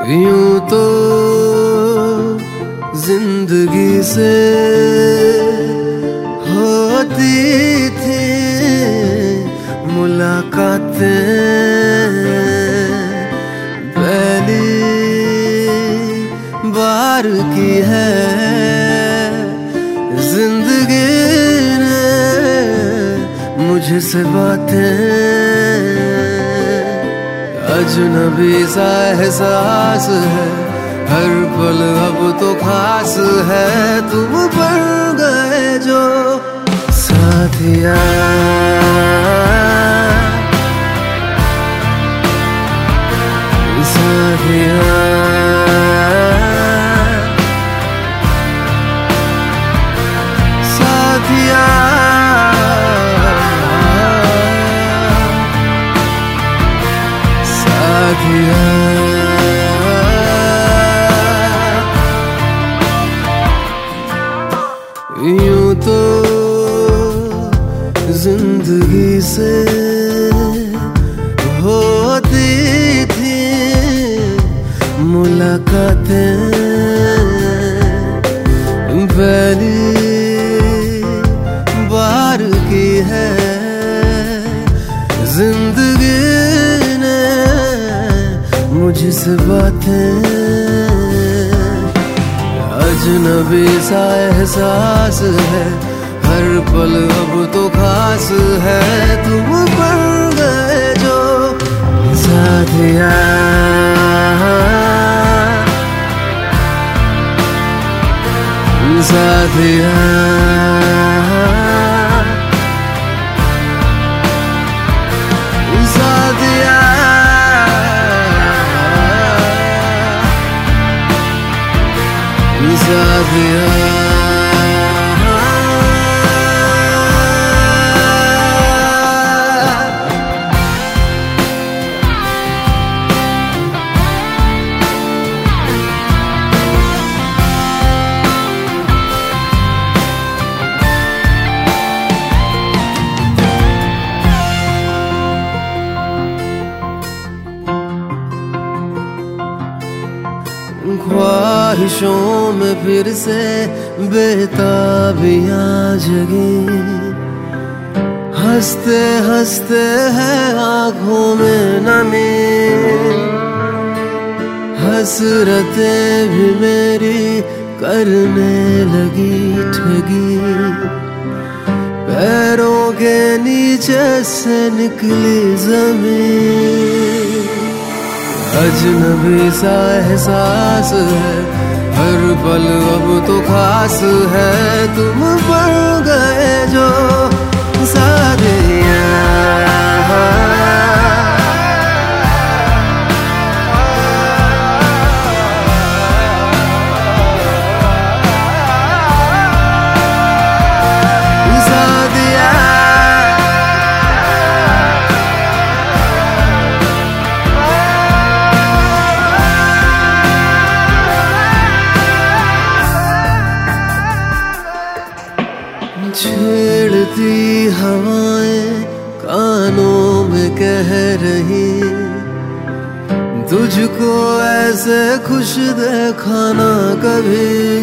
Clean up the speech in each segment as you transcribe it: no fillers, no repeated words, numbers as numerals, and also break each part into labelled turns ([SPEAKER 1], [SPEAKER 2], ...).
[SPEAKER 1] यूं तो जिंदगी से होती थी मुलाकातें, पहली बार की है जिंदगी ने मुझसे बातें। अजनबी सा एहसास है, हर पल अब तो खास है। तुम बन गए जो साथिया, साथिया, साथिया, साथिया। यूं तो जिंदगी से होती थी मुलाकातें, पहली बार की है जिंदगी ने मुझसे बातें। अजनबी सा एहसास है, हर पल अब तो खास है। तुम बन गए जो साथिया, साथिया, साथिया, साथिया। ख्वाहिशों में फिर से बेताबियां जगी, हंसते हंसते है आंखों में नमी। हसरतें भी मेरी करने लगी ठगी, पैरों के नीचे से निकली जमीन। अजनबी सा एहसास है, हर पल अब तो खास है। तुम बन गए जो साथिया, छेड़ती हवाएं कानों में कह रही, तुझको ऐसे खुश देखा ना कभी।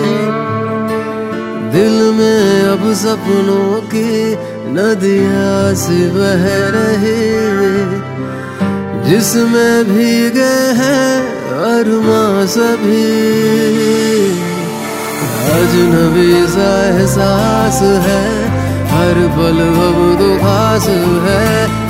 [SPEAKER 1] दिल में अब सपनों की नदियाँ सी बह रही, जिसमें भीगे हैं अरमां सभी। अजनबी सा एहसास है, हर पल अब तो खास है।